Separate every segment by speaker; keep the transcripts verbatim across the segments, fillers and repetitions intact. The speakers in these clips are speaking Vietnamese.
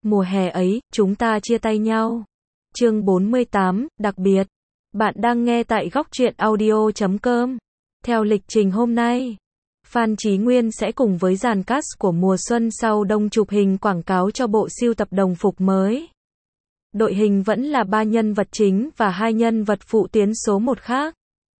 Speaker 1: Mùa hè ấy, chúng ta chia tay nhau. Chương bốn mươi tám, đặc biệt. Bạn đang nghe tại góc truyện audio chấm com. Theo lịch trình hôm nay, Phan Chí Nguyên sẽ cùng với dàn cast của mùa xuân sau đông chụp hình quảng cáo cho bộ sưu tập đồng phục mới. Đội hình vẫn là ba nhân vật chính và hai nhân vật phụ tuyến số một khác.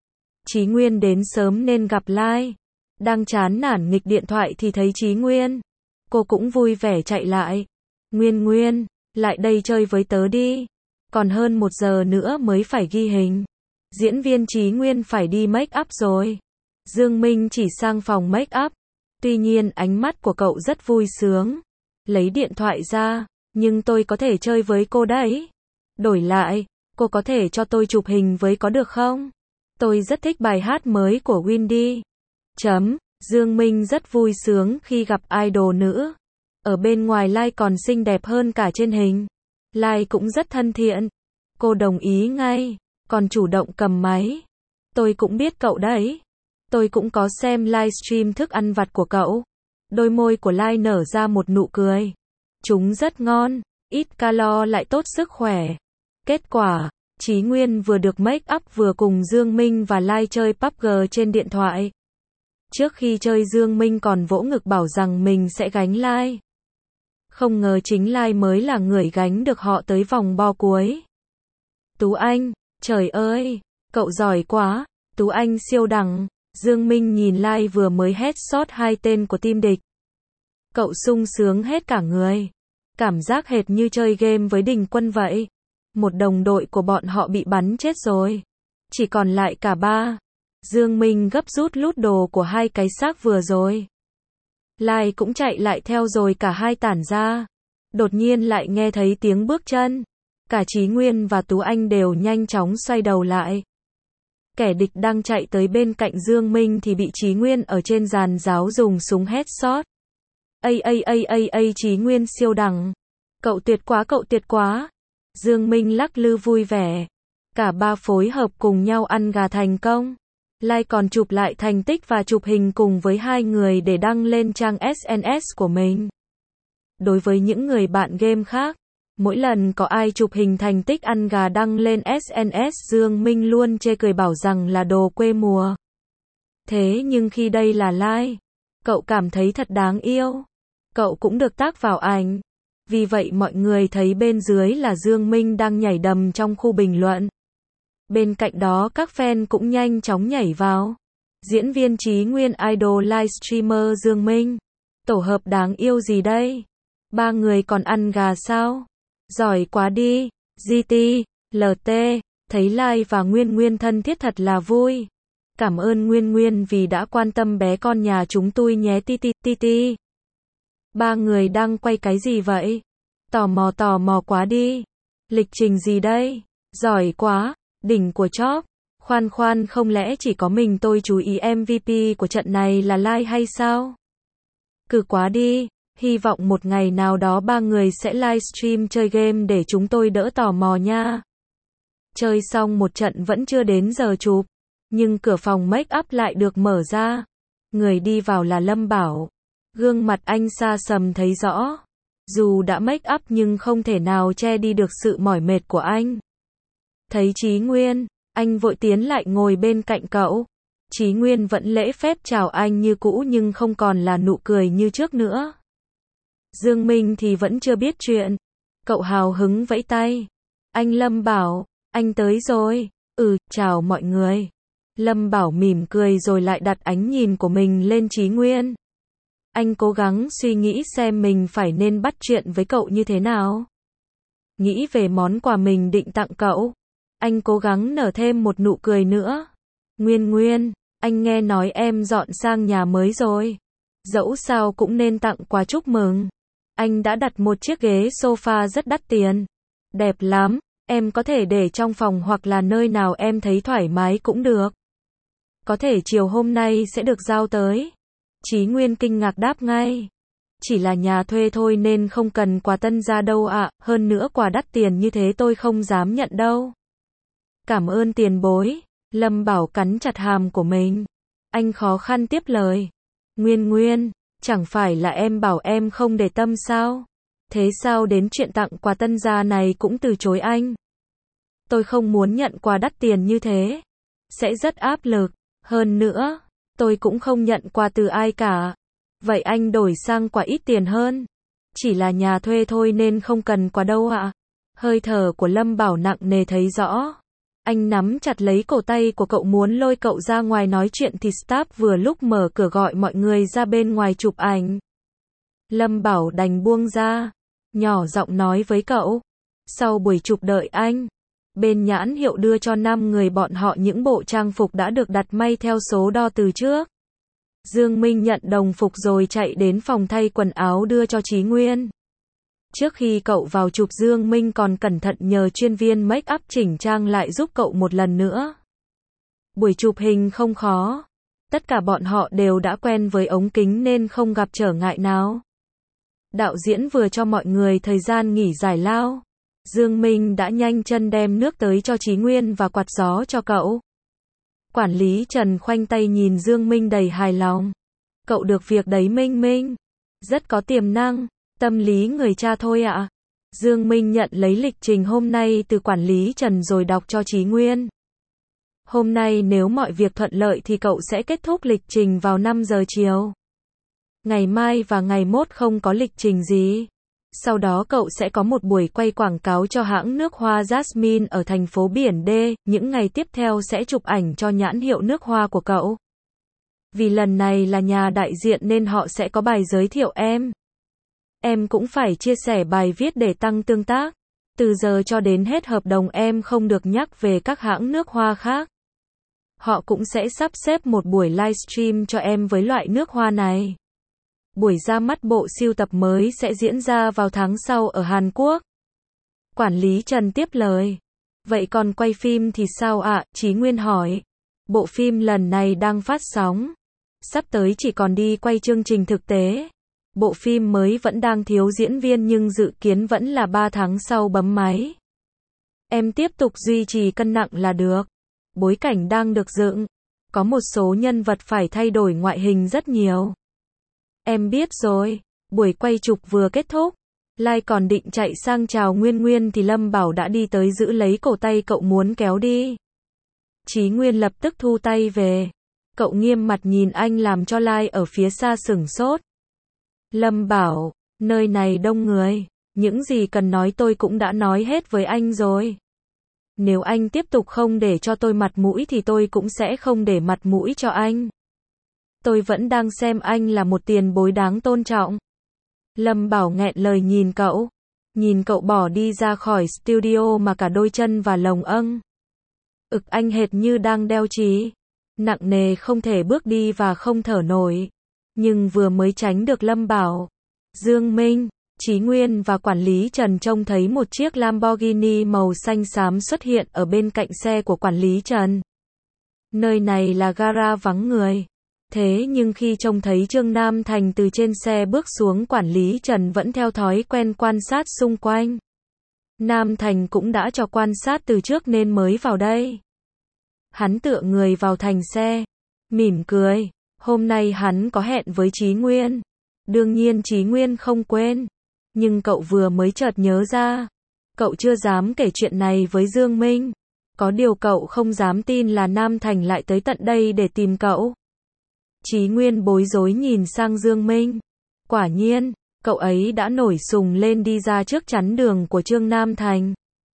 Speaker 1: Chí Nguyên đến sớm nên gặp Lai. Đang chán nản nghịch điện thoại thì thấy Chí Nguyên. Cô cũng vui vẻ chạy lại. Nguyên Nguyên, lại đây chơi với tớ đi. Còn hơn một giờ nữa mới phải ghi hình. Diễn viên Chí Nguyên phải đi make up rồi. Dương Minh chỉ sang phòng make up. Tuy nhiên ánh mắt của cậu rất vui sướng. Lấy điện thoại ra, nhưng tôi có thể chơi với cô đấy. Đổi lại, cô có thể cho tôi chụp hình với có được không? Tôi rất thích bài hát mới của Windy. Chấm, Dương Minh rất vui sướng khi gặp idol nữ. Ở bên ngoài Lai còn xinh đẹp hơn cả trên hình. Lai cũng rất thân thiện. Cô đồng ý ngay, còn chủ động cầm máy. Tôi cũng biết cậu đấy. Tôi cũng có xem livestream thức ăn vặt của cậu. Đôi môi của Lai nở ra một nụ cười. Chúng rất ngon, ít calo lại tốt sức khỏe. Kết quả, Chí Nguyên vừa được make up vừa cùng Dương Minh và Lai chơi pê u bê giê trên điện thoại. Trước khi chơi Dương Minh còn vỗ ngực bảo rằng mình sẽ gánh Lai. Không ngờ chính Lai mới là người gánh được họ tới vòng bo cuối. Tú Anh, trời ơi, cậu giỏi quá, Tú Anh siêu đẳng. Dương Minh nhìn Lai vừa mới headshot hai tên của team địch. Cậu sung sướng hết cả người. Cảm giác hệt như chơi game với Đình Quân vậy. Một đồng đội của bọn họ bị bắn chết rồi. Chỉ còn lại cả ba. Dương Minh gấp rút lút đồ của hai cái xác vừa rồi. Lai cũng chạy lại theo rồi cả hai tản ra. Đột nhiên lại nghe thấy tiếng bước chân. Cả Chí Nguyên và Tú Anh đều nhanh chóng xoay đầu lại. Kẻ địch đang chạy tới bên cạnh Dương Minh thì bị Chí Nguyên ở trên giàn giáo dùng súng headshot. Ây ây ây ây ây Chí Nguyên siêu đẳng. Cậu tuyệt quá cậu tuyệt quá. Dương Minh lắc lư vui vẻ. Cả ba phối hợp cùng nhau ăn gà thành công. Lai còn chụp lại thành tích và chụp hình cùng với hai người để đăng lên trang ét en ét của mình. Đối với những người bạn game khác, mỗi lần có ai chụp hình thành tích ăn gà đăng lên ét en ét Dương Minh luôn chê cười bảo rằng là đồ quê mùa. Thế nhưng khi đây là Lai, cậu cảm thấy thật đáng yêu. Cậu cũng được tác vào ảnh. Vì vậy mọi người thấy bên dưới là Dương Minh đang nhảy đầm trong khu bình luận. Bên cạnh đó các fan cũng nhanh chóng nhảy vào. Diễn viên Chí Nguyên idol livestreamer Dương Minh. Tổ hợp đáng yêu gì đây? Ba người còn ăn gà sao? Giỏi quá đi. giê tê, lờ tê, thấy Lai và Nguyên Nguyên thân thiết thật là vui. Cảm ơn Nguyên Nguyên vì đã quan tâm bé con nhà chúng tôi nhé ti ti ti ti. Ba người đang quay cái gì vậy? Tò mò tò mò quá đi. Lịch trình gì đây? Giỏi quá. Đỉnh của chóp. Khoan khoan không lẽ chỉ có mình tôi chú ý em vê pê của trận này là Lai hay sao? Cứ quá đi. Hy vọng một ngày nào đó ba người sẽ livestream chơi game để chúng tôi đỡ tò mò nha. Chơi xong một trận vẫn chưa đến giờ chụp. Nhưng cửa phòng make up lại được mở ra. Người đi vào là Lâm Bảo. Gương mặt anh xa sầm thấy rõ. Dù đã make up nhưng không thể nào che đi được sự mỏi mệt của anh. Thấy Chí Nguyên, anh vội tiến lại ngồi bên cạnh cậu. Chí Nguyên vẫn lễ phép chào anh như cũ nhưng không còn là nụ cười như trước nữa. Dương Minh thì vẫn chưa biết chuyện. Cậu hào hứng vẫy tay. Anh Lâm Bảo, anh tới rồi. Ừ, chào mọi người. Lâm Bảo mỉm cười rồi lại đặt ánh nhìn của mình lên Chí Nguyên. Anh cố gắng suy nghĩ xem mình phải nên bắt chuyện với cậu như thế nào. Nghĩ về món quà mình định tặng cậu. Anh cố gắng nở thêm một nụ cười nữa. Nguyên Nguyên, anh nghe nói em dọn sang nhà mới rồi. Dẫu sao cũng nên tặng quà chúc mừng. Anh đã đặt một chiếc ghế sofa rất đắt tiền. Đẹp lắm, em có thể để trong phòng hoặc là nơi nào em thấy thoải mái cũng được. Có thể chiều hôm nay sẽ được giao tới. Chí Nguyên kinh ngạc đáp ngay. Chỉ là nhà thuê thôi nên không cần quà tân gia đâu ạ, hơn nữa quà đắt tiền như thế tôi không dám nhận đâu. Cảm ơn tiền bối. Lâm Bảo cắn chặt hàm của mình. Anh khó khăn tiếp lời. Nguyên Nguyên, chẳng phải là em bảo em không để tâm sao? Thế sao đến chuyện tặng quà tân gia này cũng từ chối anh? Tôi không muốn nhận quà đắt tiền như thế. Sẽ rất áp lực. Hơn nữa, tôi cũng không nhận quà từ ai cả. Vậy anh đổi sang quà ít tiền hơn. Chỉ là nhà thuê thôi nên không cần quà đâu ạ. Hơi thở của Lâm Bảo nặng nề thấy rõ. Anh nắm chặt lấy cổ tay của cậu muốn lôi cậu ra ngoài nói chuyện thì staff vừa lúc mở cửa gọi mọi người ra bên ngoài chụp ảnh. Lâm Bảo đành buông ra, nhỏ giọng nói với cậu. Sau buổi chụp đợi anh, bên nhãn hiệu đưa cho năm người bọn họ những bộ trang phục đã được đặt may theo số đo từ trước. Dương Minh nhận đồng phục rồi chạy đến phòng thay quần áo đưa cho Chí Nguyên. Trước khi cậu vào chụp Dương Minh còn cẩn thận nhờ chuyên viên make up chỉnh trang lại giúp cậu một lần nữa. Buổi chụp hình không khó. Tất cả bọn họ đều đã quen với ống kính nên không gặp trở ngại nào. Đạo diễn vừa cho mọi người thời gian nghỉ giải lao. Dương Minh đã nhanh chân đem nước tới cho Chí Nguyên và quạt gió cho cậu. Quản lý Trần khoanh tay nhìn Dương Minh đầy hài lòng. Cậu được việc đấy Minh Minh. Rất có tiềm năng. Tâm lý người cha thôi ạ. À. Dương Minh nhận lấy lịch trình hôm nay từ quản lý Trần rồi đọc cho Chí Nguyên. Hôm nay nếu mọi việc thuận lợi thì cậu sẽ kết thúc lịch trình vào năm giờ chiều. Ngày mai và ngày mốt không có lịch trình gì. Sau đó cậu sẽ có một buổi quay quảng cáo cho hãng nước hoa Jasmine ở thành phố Biển D. Những ngày tiếp theo sẽ chụp ảnh cho nhãn hiệu nước hoa của cậu. Vì lần này là nhà đại diện nên họ sẽ có bài giới thiệu em. Em cũng phải chia sẻ bài viết để tăng tương tác. Từ giờ cho đến hết hợp đồng em không được nhắc về các hãng nước hoa khác. Họ cũng sẽ sắp xếp một buổi livestream cho em với loại nước hoa này. Buổi ra mắt bộ sưu tập mới sẽ diễn ra vào tháng sau ở Hàn Quốc. Quản lý Trần tiếp lời. Vậy còn quay phim thì sao ạ? À? Chí Nguyên hỏi. Bộ phim lần này đang phát sóng. Sắp tới chỉ còn đi quay chương trình thực tế. Bộ phim mới vẫn đang thiếu diễn viên nhưng dự kiến vẫn là ba tháng sau bấm máy. Em tiếp tục duy trì cân nặng là được. Bối cảnh đang được dựng. Có một số nhân vật phải thay đổi ngoại hình rất nhiều. Em biết rồi. Buổi quay chụp vừa kết thúc. Lai còn định chạy sang chào Nguyên Nguyên thì Lâm Bảo đã đi tới giữ lấy cổ tay cậu muốn kéo đi. Chí Nguyên lập tức thu tay về. Cậu nghiêm mặt nhìn anh làm cho Lai ở phía xa sửng sốt. Lâm Bảo, nơi này đông người. Những gì cần nói tôi cũng đã nói hết với anh rồi. Nếu anh tiếp tục không để cho tôi mặt mũi thì tôi cũng sẽ không để mặt mũi cho anh. Tôi vẫn đang xem anh là một tiền bối đáng tôn trọng. Lâm Bảo nghẹn lời nhìn cậu. Nhìn cậu bỏ đi ra khỏi studio mà cả đôi chân và lồng âng. Ực anh hệt như đang đeo chì. Nặng nề không thể bước đi và không thở nổi. Nhưng vừa mới tránh được Lâm Bảo, Dương Minh, Chí Nguyên và quản lý Trần trông thấy một chiếc Lamborghini màu xanh xám xuất hiện ở bên cạnh xe của quản lý Trần. Nơi này là gara vắng người. Thế nhưng khi trông thấy Trương Nam Thành từ trên xe bước xuống, quản lý Trần vẫn theo thói quen quan sát xung quanh. Nam Thành cũng đã cho quan sát từ trước nên mới vào đây. Hắn tựa người vào thành xe, mỉm cười. Hôm nay hắn có hẹn với Chí Nguyên. Đương nhiên Chí Nguyên không quên. Nhưng cậu vừa mới chợt nhớ ra. Cậu chưa dám kể chuyện này với Dương Minh. Có điều cậu không dám tin là Nam Thành lại tới tận đây để tìm cậu. Chí Nguyên bối rối nhìn sang Dương Minh. Quả nhiên, cậu ấy đã nổi sùng lên đi ra trước chắn đường của Trương Nam Thành.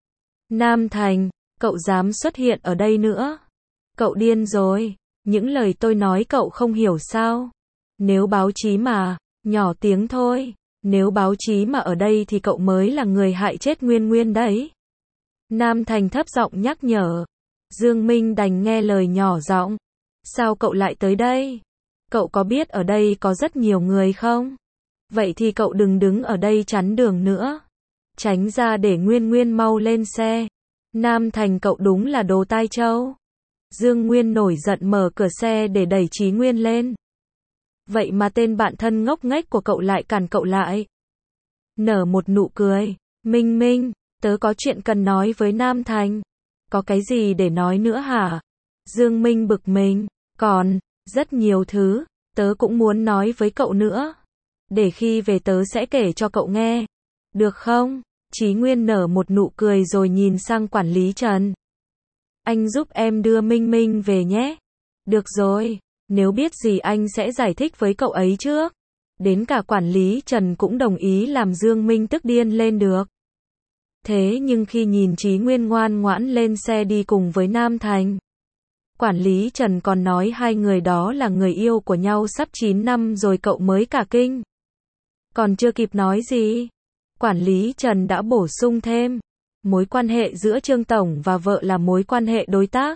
Speaker 1: Nam Thành, cậu dám xuất hiện ở đây nữa. Cậu điên rồi. Những lời tôi nói cậu không hiểu sao? Nếu báo chí mà, nhỏ tiếng thôi. Nếu báo chí mà ở đây thì cậu mới là người hại chết Nguyên Nguyên đấy. Nam Thành thấp giọng nhắc nhở. Dương Minh đành nghe lời nhỏ giọng. Sao cậu lại tới đây? Cậu có biết ở đây có rất nhiều người không? Vậy thì cậu đừng đứng ở đây chắn đường nữa. Tránh ra để Nguyên Nguyên mau lên xe. Nam Thành cậu đúng là đồ tai trâu. Dương Nguyên nổi giận mở cửa xe để đẩy Chí Nguyên lên. Vậy mà tên bạn thân ngốc nghếch của cậu lại cản cậu lại. Nở một nụ cười. Minh Minh, tớ có chuyện cần nói với Nam Thành. Có cái gì để nói nữa hả? Dương Minh bực mình. Còn, rất nhiều thứ, tớ cũng muốn nói với cậu nữa. Để khi về tớ sẽ kể cho cậu nghe. Được không? Chí Nguyên nở một nụ cười rồi nhìn sang quản lý Trần. Anh giúp em đưa Minh Minh về nhé. Được rồi, nếu biết gì anh sẽ giải thích với cậu ấy trước. Đến cả quản lý Trần cũng đồng ý làm Dương Minh tức điên lên được. Thế nhưng khi nhìn Chí Nguyên ngoan ngoãn lên xe đi cùng với Nam Thành, quản lý Trần còn nói hai người đó là người yêu của nhau sắp chín năm rồi cậu mới cả kinh. Còn chưa kịp nói gì, quản lý Trần đã bổ sung thêm, mối quan hệ giữa Trương Tổng và vợ là mối quan hệ đối tác.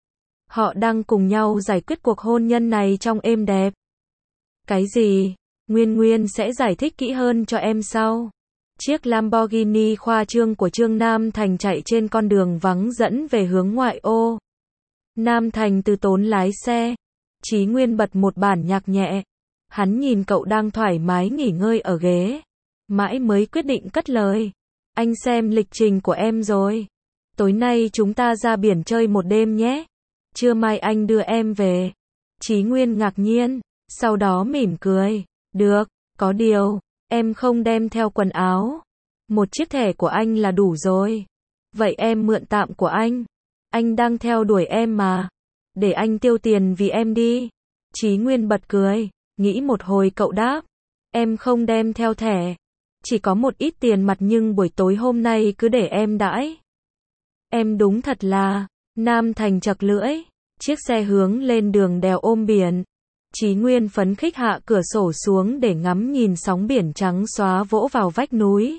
Speaker 1: Họ đang cùng nhau giải quyết cuộc hôn nhân này trong êm đẹp. Cái gì? Nguyên Nguyên sẽ giải thích kỹ hơn cho em sau. Chiếc Lamborghini khoa trương của Trương Nam Thành chạy trên con đường vắng dẫn về hướng ngoại ô. Nam Thành từ tốn lái xe. Chí Nguyên bật một bản nhạc nhẹ. Hắn nhìn cậu đang thoải mái nghỉ ngơi ở ghế. Mãi mới quyết định cất lời. Anh xem lịch trình của em rồi. Tối nay chúng ta ra biển chơi một đêm nhé. Trưa mai anh đưa em về. Chí Nguyên ngạc nhiên, sau đó mỉm cười. Được, có điều, em không đem theo quần áo. Một chiếc thẻ của anh là đủ rồi. Vậy em mượn tạm của anh. Anh đang theo đuổi em mà. Để anh tiêu tiền vì em đi. Chí Nguyên bật cười, nghĩ một hồi cậu đáp. Em không đem theo thẻ. Chỉ có một ít tiền mặt nhưng buổi tối hôm nay cứ để em đãi. Em đúng thật là, Nam Thành chật lưỡi. Chiếc xe hướng lên đường đèo ôm biển. Chí Nguyên phấn khích hạ cửa sổ xuống để ngắm nhìn sóng biển trắng xóa vỗ vào vách núi.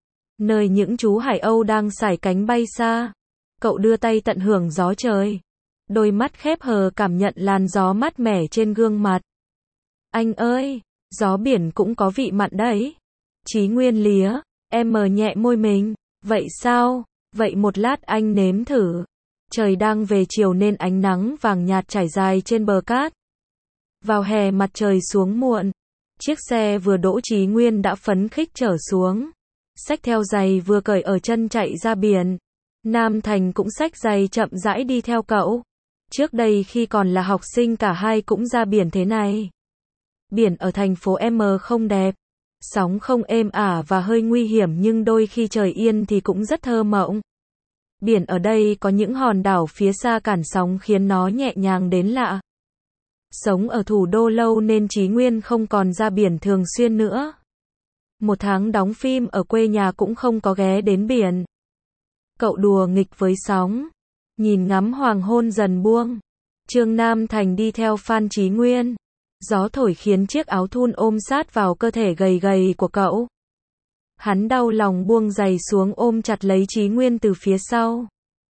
Speaker 1: Nơi những chú hải âu đang sải cánh bay xa. Cậu đưa tay tận hưởng gió trời. Đôi mắt khép hờ cảm nhận làn gió mát mẻ trên gương mặt. Anh ơi, gió biển cũng có vị mặn đấy. Chí Nguyên lía, em mờ nhẹ môi mình. Vậy sao? Vậy một lát anh nếm thử. Trời đang về chiều nên ánh nắng vàng nhạt trải dài trên bờ cát. Vào hè mặt trời xuống muộn. Chiếc xe vừa đỗ Chí Nguyên đã phấn khích trở xuống. Xách theo giày vừa cởi ở chân chạy ra biển. Nam Thành cũng xách giày chậm rãi đi theo cậu. Trước đây khi còn là học sinh cả hai cũng ra biển thế này. Biển ở thành phố M không đẹp. Sóng không êm ả và hơi nguy hiểm nhưng đôi khi trời yên thì cũng rất thơ mộng. Biển ở đây có những hòn đảo phía xa cản sóng khiến nó nhẹ nhàng đến lạ. Sống ở thủ đô lâu nên Chí Nguyên không còn ra biển thường xuyên nữa. Một tháng đóng phim ở quê nhà cũng không có ghé đến biển. Cậu đùa nghịch với sóng. Nhìn ngắm hoàng hôn dần buông. Trương Nam Thành đi theo Phan Chí Nguyên. Gió thổi khiến chiếc áo thun ôm sát vào cơ thể gầy gầy của cậu. Hắn đau lòng buông giày xuống ôm chặt lấy Chí Nguyên từ phía sau.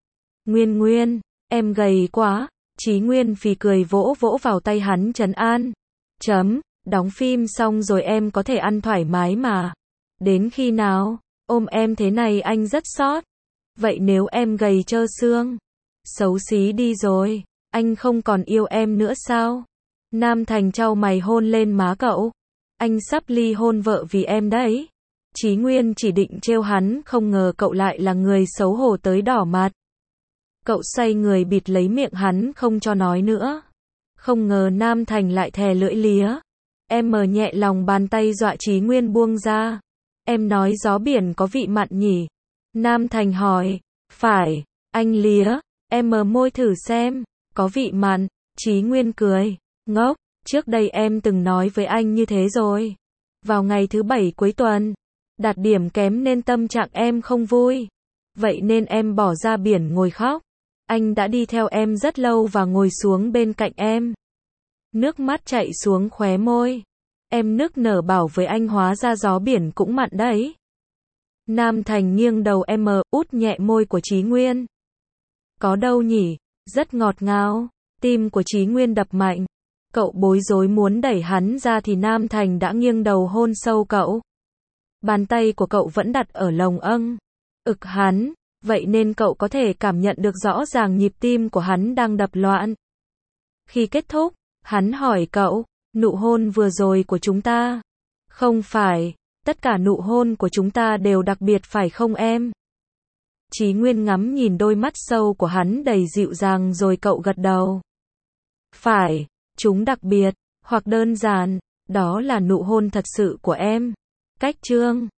Speaker 1: Nguyên Nguyên, em gầy quá. Chí Nguyên phì cười vỗ vỗ vào tay hắn trấn an. Chấm, đóng phim xong rồi em có thể ăn thoải mái mà. Đến khi nào, ôm em thế này anh rất sót. Vậy nếu em gầy trơ xương, xấu xí đi rồi, anh không còn yêu em nữa sao? Nam Thành chau mày hôn lên má cậu. Anh sắp ly hôn vợ vì em đấy. Chí Nguyên chỉ định trêu hắn, không ngờ cậu lại là người xấu hổ tới đỏ mặt. Cậu xoay người bịt lấy miệng hắn không cho nói nữa. Không ngờ Nam Thành lại thè lưỡi lía. Em mờ nhẹ lòng bàn tay dọa Chí Nguyên buông ra. Em nói gió biển có vị mặn nhỉ? Nam Thành hỏi. Phải, anh lía. Em mờ môi thử xem. Có vị mặn. Chí Nguyên cười. Ngốc, trước đây em từng nói với anh như thế rồi. Vào ngày thứ bảy cuối tuần. Đạt điểm kém nên tâm trạng em không vui. Vậy nên em bỏ ra biển ngồi khóc. Anh đã đi theo em rất lâu và ngồi xuống bên cạnh em. Nước mắt chảy xuống khóe môi. Em nức nở bảo với anh hóa ra gió biển cũng mặn đấy. Nam Thành nghiêng đầu em út nhẹ môi của Chí Nguyên. Có đâu nhỉ, rất ngọt ngào. Tim của Chí Nguyên đập mạnh. Cậu bối rối muốn đẩy hắn ra thì Nam Thành đã nghiêng đầu hôn sâu cậu. Bàn tay của cậu vẫn đặt ở lồng âng. Ực hắn, vậy nên cậu có thể cảm nhận được rõ ràng nhịp tim của hắn đang đập loạn. Khi kết thúc, hắn hỏi cậu, nụ hôn vừa rồi của chúng ta. Không phải, tất cả nụ hôn của chúng ta đều đặc biệt phải không em? Chí Nguyên ngắm nhìn đôi mắt sâu của hắn đầy dịu dàng rồi cậu gật đầu. Phải, chúng đặc biệt, hoặc đơn giản, đó là nụ hôn thật sự của em. Cách Trương